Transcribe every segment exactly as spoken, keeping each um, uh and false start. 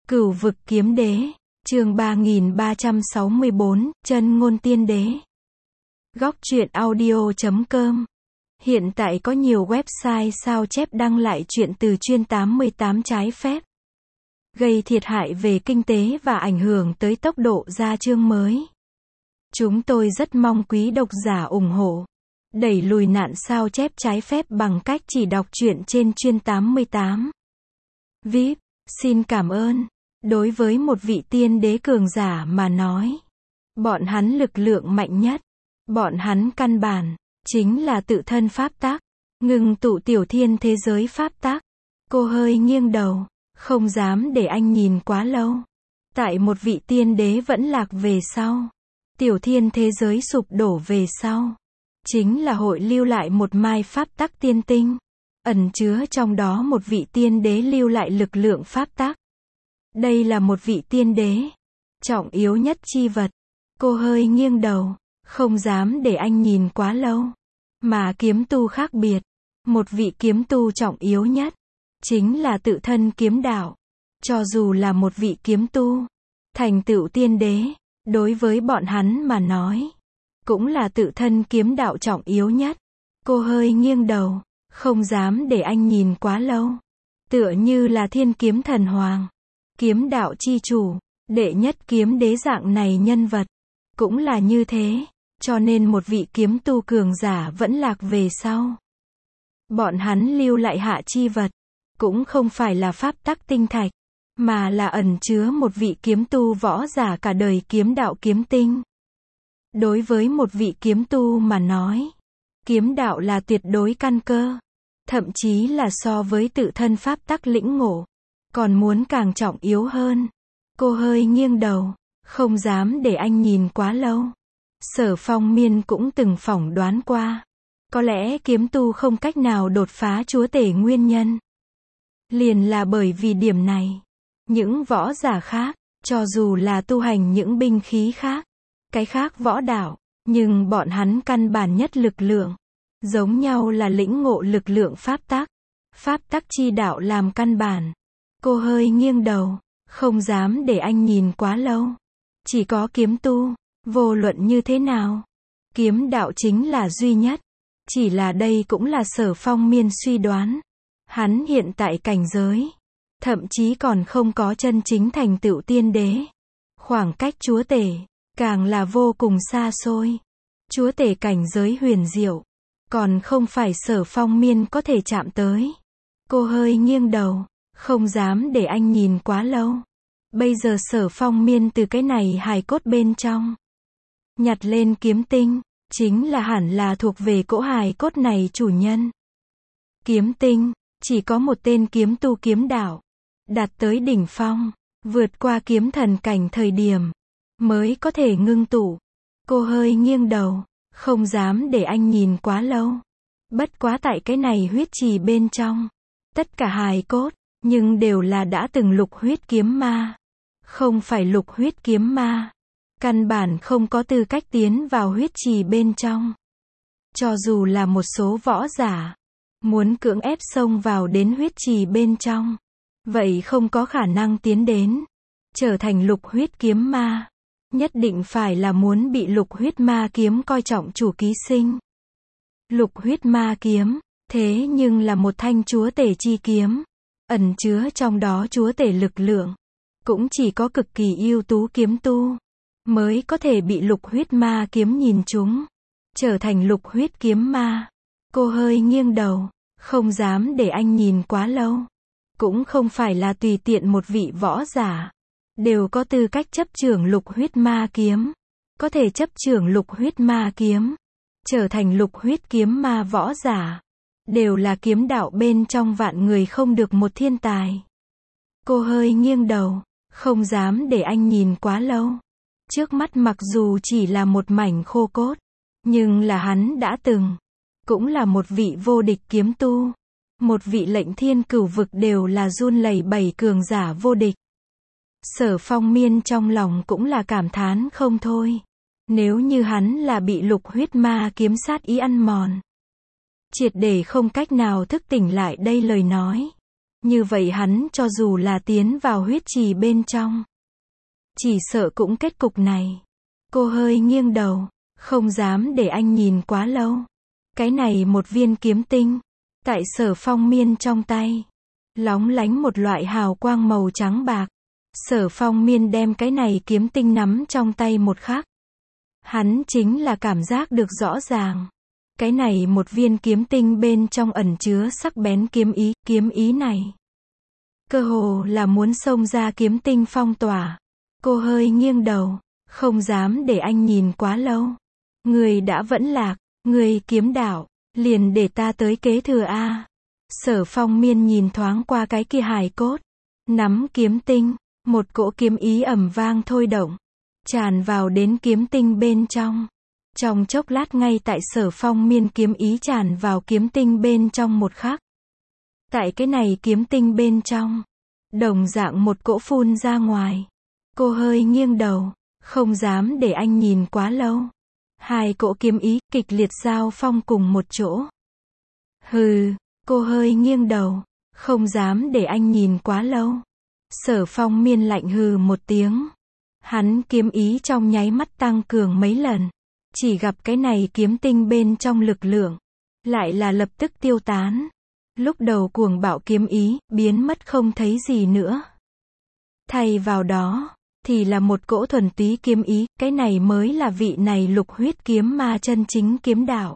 Cửu vực kiếm đế, chương ba nghìn ba trăm sáu mươi bốn, chân ngôn tiên đế. Góc truyện audio chấm com. Hiện tại có nhiều website sao chép đăng lại truyện từ chuyên tám mươi tám trái phép, gây thiệt hại về kinh tế và ảnh hưởng tới tốc độ ra chương mới. Chúng tôi rất mong quý độc giả ủng hộ, đẩy lùi nạn sao chép trái phép bằng cách chỉ đọc truyện trên chuyên tám mươi tám. vê i pê, xin cảm ơn. Đối với một vị tiên đế cường giả mà nói, bọn hắn lực lượng mạnh nhất, bọn hắn căn bản chính là tự thân pháp tắc, ngừng tụ tiểu thiên thế giới pháp tắc. Cô hơi nghiêng đầu, không dám để anh nhìn quá lâu. Tại một vị tiên đế vẫn lạc về sau, tiểu thiên thế giới sụp đổ về sau, chính là hội lưu lại một mai pháp tắc tiên tinh, ẩn chứa trong đó một vị tiên đế lưu lại lực lượng pháp tắc. Đây là một vị tiên đế, trọng yếu nhất chi vật. Cô hơi nghiêng đầu, không dám để anh nhìn quá lâu. Mà kiếm tu khác biệt, một vị kiếm tu trọng yếu nhất, chính là tự thân kiếm đạo. Cho dù là một vị kiếm tu, thành tựu tiên đế, đối với bọn hắn mà nói, cũng là tự thân kiếm đạo trọng yếu nhất. Cô hơi nghiêng đầu, không dám để anh nhìn quá lâu. Tựa như là thiên kiếm thần hoàng, kiếm đạo chi chủ, đệ nhất kiếm đế dạng này nhân vật, cũng là như thế, cho nên một vị kiếm tu cường giả vẫn lạc về sau. Bọn hắn lưu lại hạ chi vật, cũng không phải là pháp tắc tinh thạch, mà là ẩn chứa một vị kiếm tu võ giả cả đời kiếm đạo kiếm tinh. Đối với một vị kiếm tu mà nói, kiếm đạo là tuyệt đối căn cơ, thậm chí là so với tự thân pháp tắc lĩnh ngộ, còn muốn càng trọng yếu hơn. Cô hơi nghiêng đầu, không dám để anh nhìn quá lâu. Sở Phong Miên cũng từng phỏng đoán qua, có lẽ kiếm tu không cách nào đột phá chúa tể nguyên nhân, liền là bởi vì điểm này. Những võ giả khác, cho dù là tu hành những binh khí khác, cái khác võ đạo, nhưng bọn hắn căn bản nhất lực lượng, giống nhau là lĩnh ngộ lực lượng pháp tắc, pháp tắc chi đạo làm căn bản. Cô hơi nghiêng đầu, không dám để anh nhìn quá lâu. Chỉ có kiếm tu, vô luận như thế nào, kiếm đạo chính là duy nhất. Chỉ là đây cũng là Sở Phong Miên suy đoán. Hắn hiện tại cảnh giới, thậm chí còn không có chân chính thành tựu tiên đế. Khoảng cách chúa tể, càng là vô cùng xa xôi. Chúa tể cảnh giới huyền diệu, còn không phải Sở Phong Miên có thể chạm tới. Cô hơi nghiêng đầu, không dám để anh nhìn quá lâu. Bây giờ Sở Phong Miên từ cái này hài cốt bên trong nhặt lên kiếm tinh, chính là hẳn là thuộc về cỗ hài cốt này chủ nhân. Kiếm tinh, chỉ có một tên kiếm tu kiếm đạo, đạt tới đỉnh phong, vượt qua kiếm thần cảnh thời điểm, mới có thể ngưng tụ. Cô hơi nghiêng đầu, không dám để anh nhìn quá lâu. Bất quá tại cái này huyết trì bên trong, tất cả hài cốt, nhưng đều là đã từng lục huyết kiếm ma. Không phải lục huyết kiếm ma, căn bản không có tư cách tiến vào huyết trì bên trong. Cho dù là một số võ giả, muốn cưỡng ép xông vào đến huyết trì bên trong, vậy không có khả năng tiến đến, trở thành lục huyết kiếm ma. Nhất định phải là muốn bị lục huyết ma kiếm coi trọng chủ ký sinh. Lục huyết ma kiếm, thế nhưng là một thanh chúa tể chi kiếm, ẩn chứa trong đó chúa tể lực lượng. Cũng chỉ có cực kỳ ưu tú kiếm tu, mới có thể bị lục huyết ma kiếm nhìn trúng, trở thành lục huyết kiếm ma. Cô hơi nghiêng đầu, không dám để anh nhìn quá lâu. Cũng không phải là tùy tiện một vị võ giả đều có tư cách chấp trưởng lục huyết ma kiếm, có thể chấp trưởng lục huyết ma kiếm, trở thành lục huyết kiếm ma võ giả, đều là kiếm đạo bên trong vạn người không được một thiên tài. Cô hơi nghiêng đầu, không dám để anh nhìn quá lâu. Trước mắt mặc dù chỉ là một mảnh khô cốt, nhưng là hắn đã từng, cũng là một vị vô địch kiếm tu, một vị lệnh thiên cửu vực đều là run lẩy bẩy cường giả vô địch. Sở Phong Miên trong lòng cũng là cảm thán không thôi. Nếu như hắn là bị lục huyết ma kiếm sát ý ăn mòn, triệt để không cách nào thức tỉnh lại đây lời nói, Như vậy hắn cho dù là tiến vào huyết trì bên trong, chỉ sợ cũng kết cục này. Cô hơi nghiêng đầu, không dám để anh nhìn quá lâu. Cái này một viên kiếm tinh, tại Sở Phong Miên trong tay, lóng lánh một loại hào quang màu trắng bạc. Sở Phong Miên đem cái này kiếm tinh nắm trong tay một khắc. Hắn chính là cảm giác được rõ ràng. Cái này một viên kiếm tinh bên trong ẩn chứa sắc bén kiếm ý, kiếm ý này cơ hồ là muốn xông ra kiếm tinh phong tỏa. Cô hơi nghiêng đầu, không dám để anh nhìn quá lâu. Người đã vẫn lạc, người kiếm đạo, liền để ta tới kế thừa a. Sở Phong Miên nhìn thoáng qua cái kia hài cốt, nắm kiếm tinh, một cỗ kiếm ý ầm vang thôi động, tràn vào đến kiếm tinh bên trong. Trong chốc lát ngay tại Sở Phong Miên kiếm ý tràn vào kiếm tinh bên trong một khắc. Tại cái này kiếm tinh bên trong, đồng dạng một cỗ phun ra ngoài. Cô hơi nghiêng đầu, không dám để anh nhìn quá lâu. Hai cỗ kiếm ý kịch liệt giao phong cùng một chỗ. Hừ, cô hơi nghiêng đầu, không dám để anh nhìn quá lâu. Sở Phong Miên lạnh hừ một tiếng. Hắn kiếm ý trong nháy mắt tăng cường mấy lần. Chỉ gặp cái này kiếm tinh bên trong lực lượng, lại là lập tức tiêu tán. Lúc đầu cuồng bạo kiếm ý, biến mất không thấy gì nữa. Thay vào đó, thì là một cỗ thuần túy kiếm ý, cái này mới là vị này lục huyết kiếm ma chân chính kiếm đạo.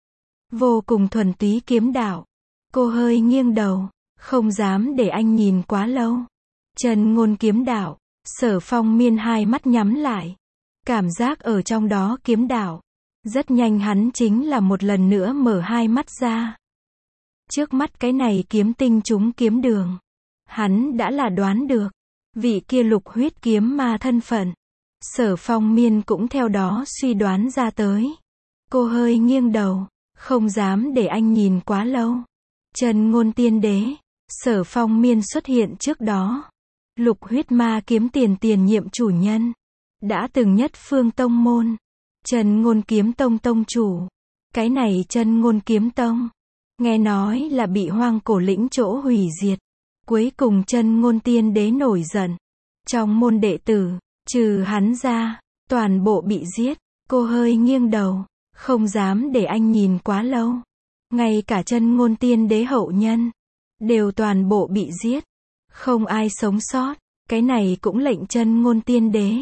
Vô cùng thuần túy kiếm đạo. Cô hơi nghiêng đầu, không dám để anh nhìn quá lâu. Chân ngôn kiếm đạo, Sở Phong Miên hai mắt nhắm lại. Cảm giác ở trong đó kiếm đạo. Rất nhanh hắn chính là một lần nữa mở hai mắt ra. Trước mắt cái này kiếm tinh trúng kiếm đường. Hắn đã là đoán được. Vị kia lục huyết kiếm ma thân phận. Sở Phong Miên cũng theo đó suy đoán ra tới. Cô hơi nghiêng đầu, không dám để anh nhìn quá lâu. Chân ngôn tiên đế, Sở Phong Miên xuất hiện trước đó. Lục huyết ma kiếm tiền tiền nhiệm chủ nhân. Đã từng nhất phương tông môn. Chân ngôn kiếm tông tông chủ. Cái này chân ngôn kiếm tông, nghe nói là bị hoang cổ lĩnh chỗ hủy diệt. Cuối cùng chân ngôn tiên đế nổi giận. Trong môn đệ tử, trừ hắn ra, toàn bộ bị giết. Cô hơi nghiêng đầu, không dám để anh nhìn quá lâu. Ngay cả chân ngôn tiên đế hậu nhân, đều toàn bộ bị giết. Không ai sống sót. Cái này cũng lệnh chân ngôn tiên đế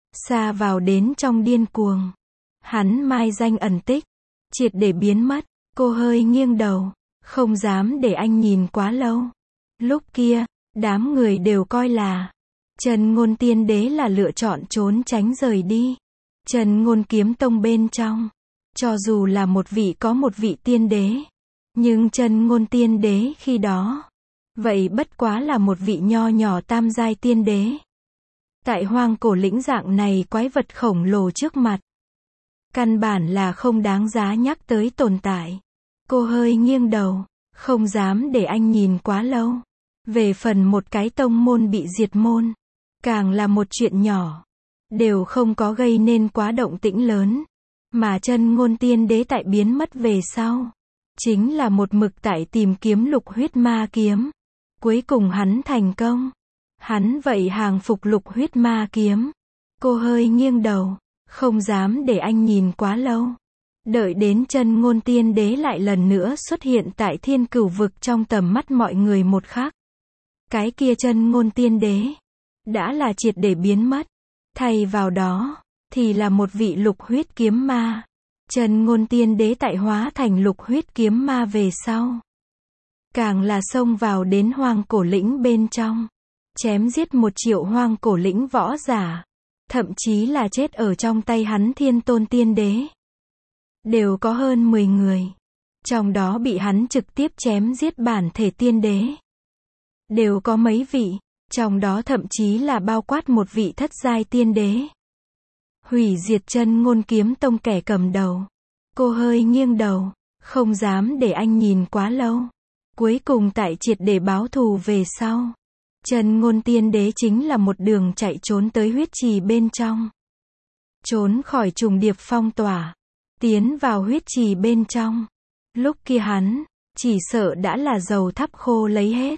xa vào đến trong điên cuồng. Hắn mai danh ẩn tích, triệt để biến mất. Cô hơi nghiêng đầu, không dám để anh nhìn quá lâu. Lúc kia, đám người đều coi là chân ngôn tiên đế là lựa chọn trốn tránh rời đi. Chân ngôn kiếm tông bên trong, cho dù là một vị có một vị tiên đế, nhưng chân ngôn tiên đế khi đó, vậy bất quá là một vị nho nhỏ tam giai tiên đế. Tại hoang cổ lĩnh dạng này quái vật khổng lồ trước mặt, căn bản là không đáng giá nhắc tới tồn tại. Cô hơi nghiêng đầu, không dám để anh nhìn quá lâu. Về phần một cái tông môn bị diệt môn, càng là một chuyện nhỏ, đều không có gây nên quá động tĩnh lớn. Mà chân ngôn tiên đế tại biến mất về sau, chính là một mực tại tìm kiếm lục huyết ma kiếm. Cuối cùng hắn thành công. Hắn vậy hàng phục lục huyết ma kiếm. Cô hơi nghiêng đầu, không dám để anh nhìn quá lâu. Đợi đến chân ngôn tiên đế lại lần nữa xuất hiện tại thiên cửu vực trong tầm mắt mọi người một khắc. Cái kia chân ngôn tiên đế đã là triệt để biến mất. Thay vào đó, thì là một vị lục huyết kiếm ma. Chân ngôn tiên đế tại hóa thành lục huyết kiếm ma về sau, càng là xông vào đến hoang cổ lĩnh bên trong. Chém giết một triệu hoang cổ lĩnh võ giả. Thậm chí là chết ở trong tay hắn thiên tôn tiên đế. Đều có hơn mười người. Trong đó bị hắn trực tiếp chém giết bản thể tiên đế. Đều có mấy vị. Trong đó thậm chí là bao quát một vị thất giai tiên đế. Hủy diệt chân ngôn kiếm tông kẻ cầm đầu. Cô hơi nghiêng đầu, không dám để anh nhìn quá lâu. Cuối cùng tại triệt để báo thù về sau, chân ngôn tiên đế chính là một đường chạy trốn tới huyết trì bên trong. Trốn khỏi trùng điệp phong tỏa, tiến vào huyết trì bên trong. Lúc kia hắn, chỉ sợ đã là dầu thắp khô lấy hết.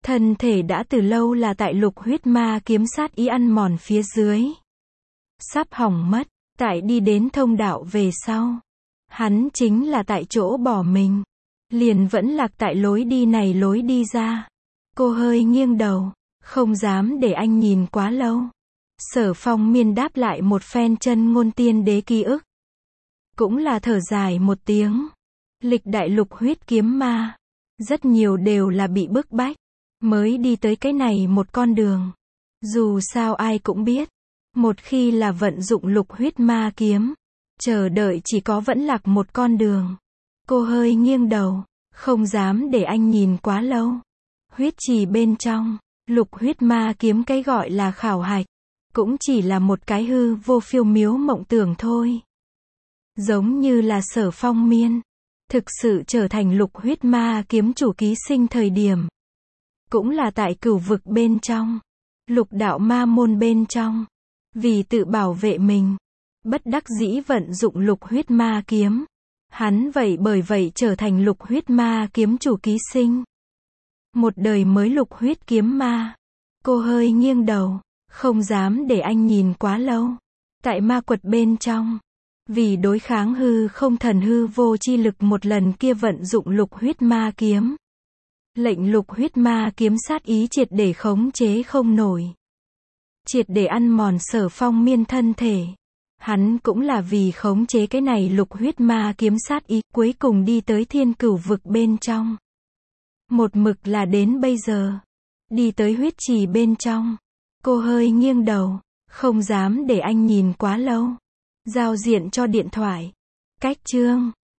Thân thể đã từ lâu là tại lục huyết ma kiếm sát ý ăn mòn phía dưới. Sắp hỏng mất, tại đi đến thông đạo về sau. Hắn chính là tại chỗ bỏ mình. Liền vẫn lạc tại lối đi này lối đi ra. Cô hơi nghiêng đầu, không dám để anh nhìn quá lâu. Sở Phong Miên đáp lại một phen chân ngôn tiên đế ký ức. Cũng là thở dài một tiếng. Lịch đại lục huyết kiếm ma. Rất nhiều đều là bị bức bách. Mới đi tới cái này một con đường. Dù sao ai cũng biết. Một khi là vận dụng lục huyết ma kiếm. Chờ đợi chỉ có vẫn lạc một con đường. Cô hơi nghiêng đầu. Không dám để anh nhìn quá lâu. Huyết trì bên trong. Lục huyết ma kiếm cái gọi là khảo hạch. Cũng chỉ là một cái hư vô phiêu miếu mộng tưởng thôi. Giống như là Sở Phong Miên. Thực sự trở thành lục huyết ma kiếm chủ ký sinh thời điểm. Cũng là tại cửu vực bên trong. Lục đạo ma môn bên trong. Vì tự bảo vệ mình. Bất đắc dĩ vận dụng lục huyết ma kiếm. Hắn vậy bởi vậy trở thành lục huyết ma kiếm chủ ký sinh. Một đời mới lục huyết kiếm ma. Cô hơi nghiêng đầu. Không dám để anh nhìn quá lâu. Tại ma quật bên trong. Vì đối kháng hư không thần hư vô chi lực một lần kia vận dụng lục huyết ma kiếm. Lệnh lục huyết ma kiếm sát ý triệt để khống chế không nổi. Triệt để ăn mòn Sở Phong Miên thân thể. Hắn cũng là vì khống chế cái này lục huyết ma kiếm sát ý cuối cùng đi tới thiên cửu vực bên trong. Một mực là đến bây giờ. Đi tới huyết trì bên trong. Cô hơi nghiêng đầu. Không dám để anh nhìn quá lâu. Giao diện cho điện thoại. Cách chương.